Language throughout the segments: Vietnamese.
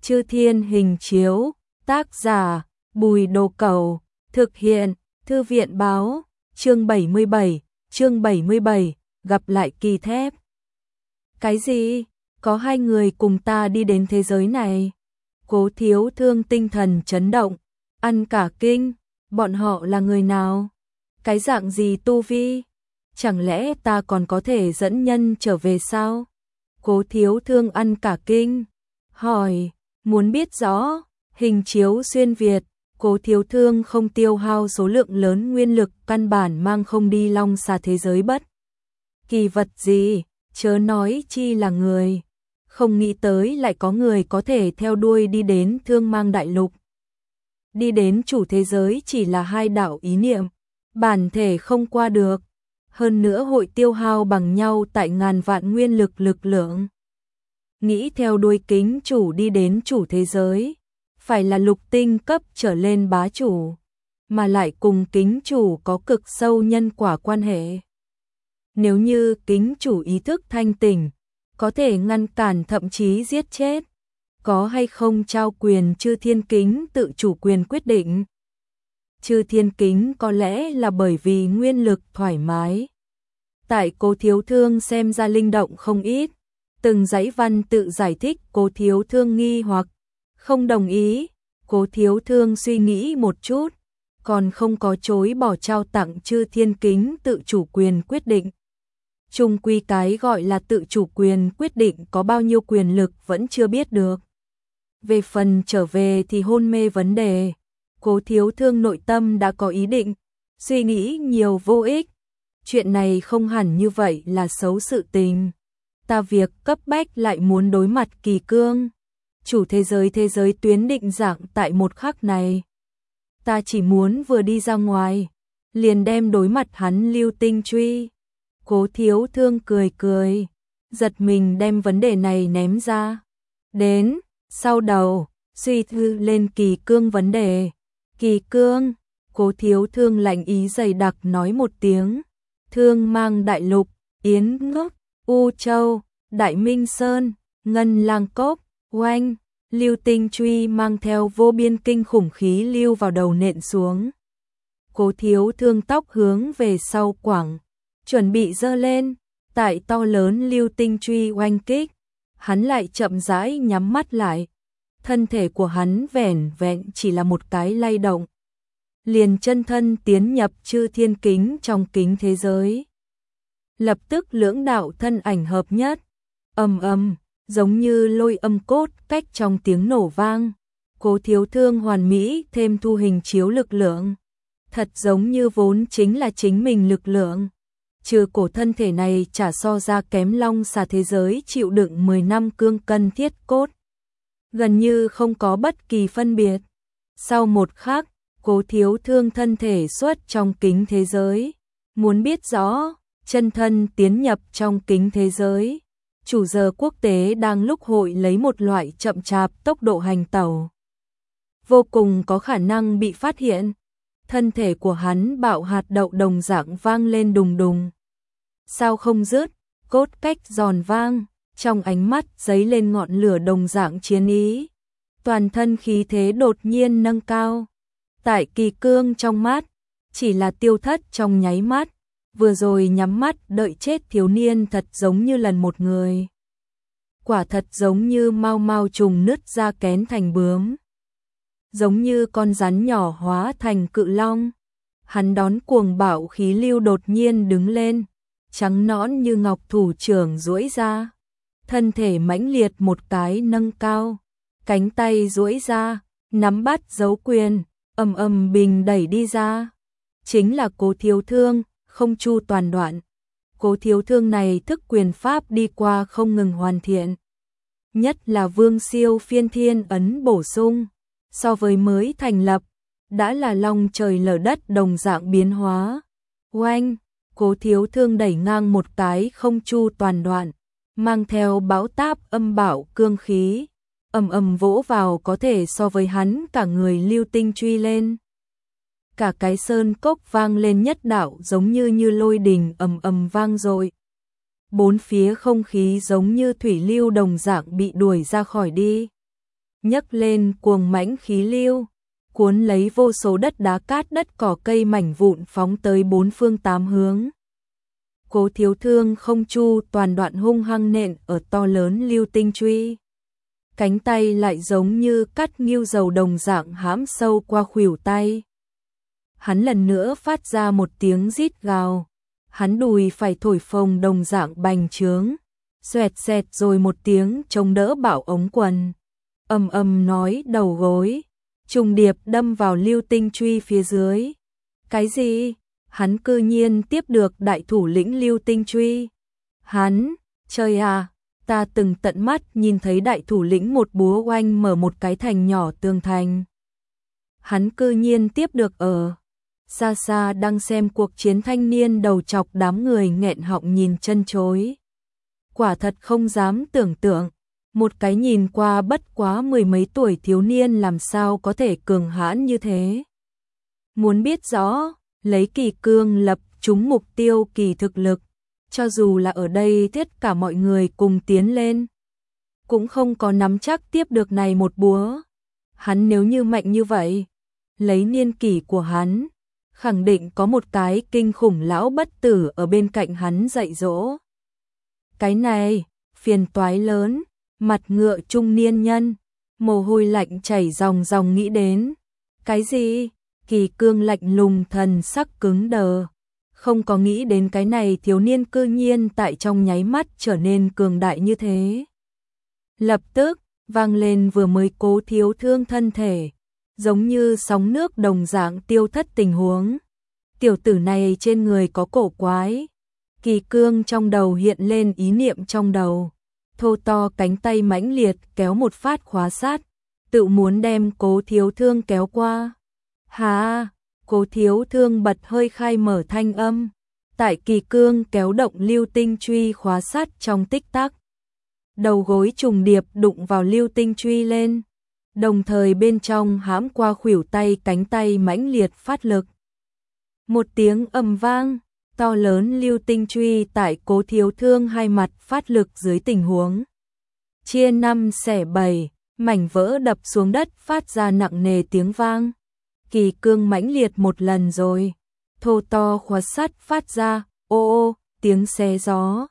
Chư Thiên Hình Chiếu, tác giả, Bùi Đồ Cẩu, thực hiện, Thư viện Báo, chương 77, gặp lại Kỳ Thép. Cái gì? Có hai người cùng ta đi đến thế giới này? Cố Thiếu Thương tinh thần chấn động, ăn cả kinh, bọn họ là người nào? Cái dạng gì tu vi? Chẳng lẽ ta còn có thể dẫn nhân trở về sao? Cố Thiếu Thương ăn cả kinh, hỏi, muốn biết rõ, hình chiếu xuyên Việt, Cố Thiếu Thương không tiêu hao số lượng lớn nguyên lực, căn bản mang không đi long xà thế giới bất kỳ vật gì, chớ nói chi là người. Không nghĩ tới lại có người có thể theo đuôi đi đến Thương Mang Đại Lục. Đi đến chủ thế giới chỉ là hai đạo ý niệm, bản thể không qua được, hơn nữa hội tiêu hao bằng nhau tại ngàn vạn nguyên lực lượng. Nghĩ theo đuôi kính chủ đi đến chủ thế giới, phải là lục tinh cấp trở lên bá chủ, mà lại cùng kính chủ có cực sâu nhân quả quan hệ. Nếu như kính chủ ý thức thanh tỉnh, có thể ngăn cản thậm chí giết chết, có hay không trao quyền Chư Thiên Kính tự chủ quyền quyết định. Chư Thiên Kính có lẽ là bởi vì nguyên lực thoải mái. Tại Cố Thiếu Thương xem ra linh động không ít, từng dãy văn tự giải thích. Cố Thiếu Thương nghi hoặc không đồng ý. Cố Thiếu Thương suy nghĩ một chút, còn không có chối bỏ trao tặng Chư Thiên Kính tự chủ quyền quyết định. Chung quy cái gọi là tự chủ quyền quyết định có bao nhiêu quyền lực vẫn chưa biết được. Về phần trở về thì hôn mê vấn đề, Cố Thiếu Thương nội tâm đã có ý định, suy nghĩ nhiều vô ích. Chuyện này không hẳn như vậy là xấu sự tình. Ta việc cấp bách lại muốn đối mặt Kỳ Cương. Chủ thế giới tuyến định dạng tại một khắc này. Ta chỉ muốn vừa đi ra ngoài, liền đem đối mặt hắn lưu tinh truy. Cố Thiếu Thương cười, giật mình đem vấn đề này ném ra. Đến, sau đầu, suy thư lên Kỳ Cương vấn đề. Kỳ Cương, Cố Thiếu Thương lạnh ý dày đặc nói một tiếng. Thương Mang Đại Lục, Yến Ngốc, U Châu, Đại Minh Sơn, Ngân Lang Cốc, oanh, lưu tinh truy mang theo vô biên kinh khủng khí lưu vào đầu nện xuống. Cố Thiếu Thương tóc hướng về sau quẳng, chuẩn bị giơ lên, tại to lớn lưu tinh truy oanh kích, hắn lại chậm rãi nhắm mắt lại. Thân thể của hắn vẻn vẹn chỉ là một cái lay động, liền chân thân tiến nhập Chư Thiên Kính trong kính thế giới. Lập tức lưỡng đạo thân ảnh hợp nhất, ầm, giống như lôi âm cốt cách trong tiếng nổ vang. Cố Thiếu Thương hoàn mỹ thêm thu hình chiếu lực lượng, thật giống như vốn chính là chính mình lực lượng. Trừ cổ thân thể này chả so ra kém long xà thế giới chịu đựng 10 năm cương cân thiết cốt, gần như không có bất kỳ phân biệt. Sau một khắc, Cố Thiếu Thương thân thể xuất trong kính thế giới. Muốn biết rõ, chân thân tiến nhập trong kính thế giới. Chủ giờ quốc tế đang lúc hội lấy một loại chậm chạp tốc độ hành tẩu, vô cùng có khả năng bị phát hiện. Thân thể của hắn bạo hạt đậu đồng dạng vang lên đùng đùng. Sao không dứt, cốt cách giòn vang, trong ánh mắt giấy lên ngọn lửa đồng dạng chiến ý. Toàn thân khí thế đột nhiên nâng cao. Tại Kỳ Cương trong mắt, chỉ là tiêu thất trong nháy mắt. Vừa rồi nhắm mắt đợi chết thiếu niên thật giống như lần một người. Quả thật giống như mau mau trùng nứt ra kén thành bướm. Giống như con rắn nhỏ hóa thành cự long. Hắn đón cuồng bạo khí lưu đột nhiên đứng lên, trắng nõn như ngọc thủ trưởng duỗi ra. Thân thể mãnh liệt một cái nâng cao, cánh tay duỗi ra, nắm bắt dấu quyền, ầm bình đẩy đi ra. Chính là Cố Thiếu Thương, không chu toàn đoạn. Cố Thiếu Thương này thức quyền pháp đi qua không ngừng hoàn thiện. Nhất là Vương Siêu Phiên Thiên ấn bổ sung, so với mới thành lập, đã là long trời lở đất đồng dạng biến hóa. Oanh, Cố Thiếu Thương đẩy ngang một cái không chu toàn đoạn, mang theo bão táp âm bạo cương khí, ầm vỗ vào có thể so với hắn cả người lưu tinh truy lên. Cả cái sơn cốc vang lên nhất đạo giống như lôi đình ầm vang dội. Bốn phía không khí giống như thủy lưu đồng dạng bị đuổi ra khỏi đi. nhấc lên cuồng mãnh khí lưu, cuốn lấy vô số đất đá cát đất cỏ cây mảnh vụn phóng tới bốn phương tám hướng. Cố Thiếu Thương không chu toàn đoạn hung hăng nện ở to lớn lưu tinh truy. Cánh tay lại giống như cắt nghiêu dầu đồng dạng hãm sâu qua khuỷu tay. Hắn lần nữa phát ra một tiếng rít gào. Hắn đùi phải thổi phồng đồng dạng bành trướng. Xoẹt xẹt rồi một tiếng chống đỡ bảo ống quần. Ầm ầm nói đầu gối. Trùng điệp đâm vào lưu tinh truy phía dưới. Cái gì? Hắn cư nhiên tiếp được đại thủ lĩnh lưu tinh truy. Hắn, trời à, ta từng tận mắt nhìn thấy đại thủ lĩnh một búa oanh mở một cái thành nhỏ tường thành. Hắn cư nhiên tiếp được ở. Xa xa đang xem cuộc chiến thanh niên đầu chọc đám người nghẹn họng nhìn chân chối. Quả thật không dám tưởng tượng, một cái nhìn qua bất quá mười mấy tuổi thiếu niên làm sao có thể cường hãn như thế. Muốn biết rõ, lấy kỳ cương lập trúng mục tiêu kỳ thực lực, cho dù là ở đây tất cả mọi người cùng tiến lên, cũng không có nắm chắc tiếp được này một búa. Hắn nếu như mạnh như vậy, lấy niên kỷ của hắn, khẳng định có một cái kinh khủng lão bất tử ở bên cạnh hắn dạy dỗ. Cái này, phiền toái lớn, mặt ngựa trung niên nhân, mồ hôi lạnh chảy ròng ròng nghĩ đến. Cái gì? Kỳ cương lạnh lùng thần sắc cứng đờ. Không có nghĩ đến cái này thiếu niên cư nhiên tại trong nháy mắt trở nên cường đại như thế. Lập tức, vang lên vừa mới Cố Thiếu Thương thân thể, giống như sóng nước đồng dạng tiêu thất tình huống. Tiểu tử này trên người có cổ quái. Kỳ cương trong đầu hiện lên ý niệm trong đầu. Thô to cánh tay mãnh liệt kéo một phát khóa sát, tự muốn đem Cố Thiếu Thương kéo qua. Hà, Cố Thiếu Thương bật hơi khai mở thanh âm. Tại kỳ cương kéo động lưu tinh truy khóa sát trong tích tắc. Đầu gối trùng điệp đụng vào lưu tinh truy lên. Đồng thời bên trong hãm qua khuỷu tay cánh tay mãnh liệt phát lực. Một tiếng ầm vang, to lớn lưu tinh truy tại Cố Thiếu Thương hai mặt phát lực dưới tình huống. Chia năm xẻ bảy, mảnh vỡ đập xuống đất phát ra nặng nề tiếng vang. Kỳ cương mãnh liệt một lần rồi, thô to khóa sắt phát ra, ô ô, tiếng xé gió.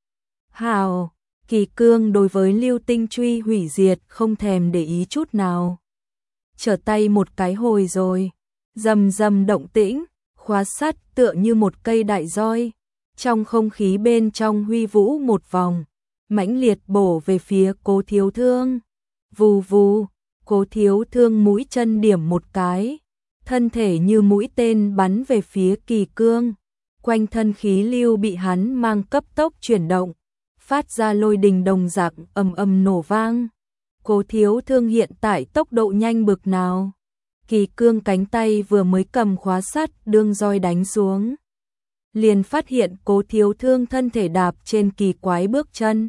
Hào, kỳ cương đối với lưu tinh truy hủy diệt không thèm để ý chút nào. Trở tay một cái hồi rồi, rầm rầm động tĩnh, khóa sắt tựa như một cây đại roi. Trong không khí bên trong huy vũ một vòng, mãnh liệt bổ về phía Cố Thiếu Thương. Vù vù, Cố Thiếu Thương mũi chân điểm một cái. Thân thể như mũi tên bắn về phía kỳ cương. Quanh thân khí lưu bị hắn mang cấp tốc chuyển động, phát ra lôi đình đồng dạng ầm ầm nổ vang. Cố Thiếu Thương hiện tại tốc độ nhanh bực nào. Kỳ cương cánh tay vừa mới cầm khóa sắt đương roi đánh xuống. Liền phát hiện Cố Thiếu Thương thân thể đạp trên kỳ quái bước chân.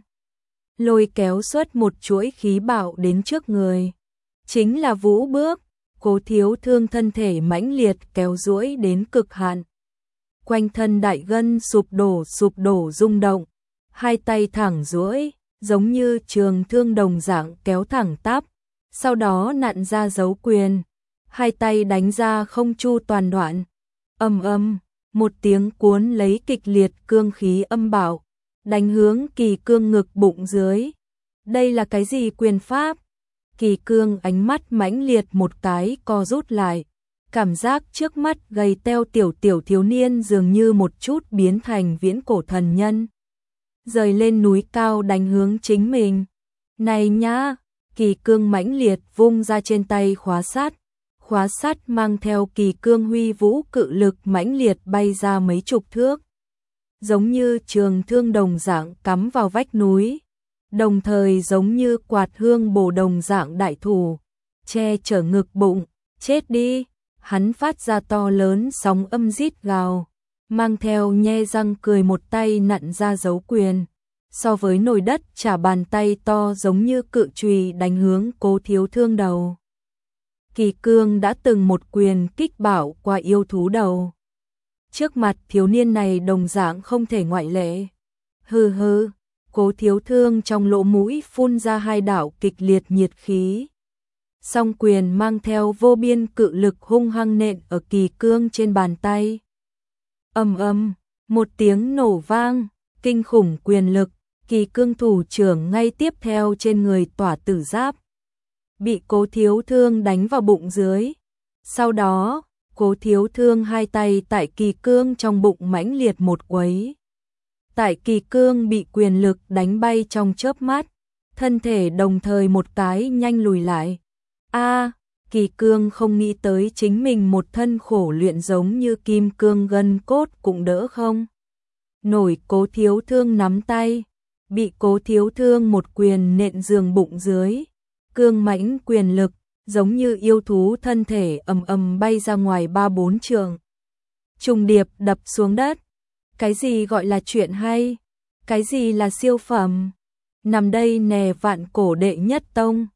Lôi kéo xuất một chuỗi khí bạo đến trước người. Chính là vũ bước. Cố Thiếu Thương thân thể mãnh liệt kéo duỗi đến cực hạn. Quanh thân đại gân sụp đổ rung động. Hai tay thẳng duỗi, giống như trường thương đồng dạng kéo thẳng tắp. Sau đó nặn ra dấu quyền. Hai tay đánh ra không chu toàn đoạn. Ầm ầm, một tiếng cuốn lấy kịch liệt cương khí âm bạo, đánh hướng kỳ cương ngực bụng dưới. Đây là cái gì quyền pháp? Kỳ cương ánh mắt mãnh liệt một cái co rút lại, cảm giác trước mắt gầy teo tiểu thiếu niên dường như một chút biến thành viễn cổ thần nhân. Rời lên núi cao đánh hướng chính mình. Này nhá, kỳ cương mãnh liệt vung ra trên tay khóa sắt mang theo kỳ cương huy vũ cự lực mãnh liệt bay ra mấy chục thước. Giống như trường thương đồng dạng cắm vào vách núi. Đồng thời giống như quạt hương bổ đồng dạng đại thủ, che chở ngực bụng, chết đi. Hắn phát ra to lớn sóng âm rít gào, mang theo nhe răng cười một tay nặn ra dấu quyền. So với nồi đất trả bàn tay to giống như cự chùy đánh hướng Cố Thiếu Thương đầu. Kỳ cương đã từng một quyền kích bảo qua yêu thú đầu. Trước mặt thiếu niên này đồng dạng không thể ngoại lệ. Hừ hừ. Cố Thiếu Thương trong lỗ mũi phun ra hai đạo kịch liệt nhiệt khí, song quyền mang theo vô biên cự lực hung hăng nện ở Kỳ Cương trên bàn tay. Ầm ầm, một tiếng nổ vang, kinh khủng quyền lực, Kỳ Cương thủ trưởng ngay tiếp theo trên người tỏa tử giáp, bị Cố Thiếu Thương đánh vào bụng dưới. Sau đó, Cố Thiếu Thương hai tay tại Kỳ Cương trong bụng mãnh liệt một quấy. Tại Kỳ Cương bị quyền lực đánh bay trong chớp mắt, thân thể đồng thời một cái nhanh lùi lại. Kỳ Cương không nghĩ tới chính mình một thân khổ luyện giống như kim cương gân cốt cũng đỡ không nổi. Cố Thiếu Thương nắm tay, bị Cố Thiếu Thương một quyền nện giường bụng dưới, cương mãnh quyền lực, giống như yêu thú thân thể ầm ầm bay ra ngoài 3-4 trượng. Trùng điệp đập xuống đất. Cái gì gọi là chuyện hay? Cái gì là siêu phẩm? Nằm đây nè, vạn cổ đệ nhất tông.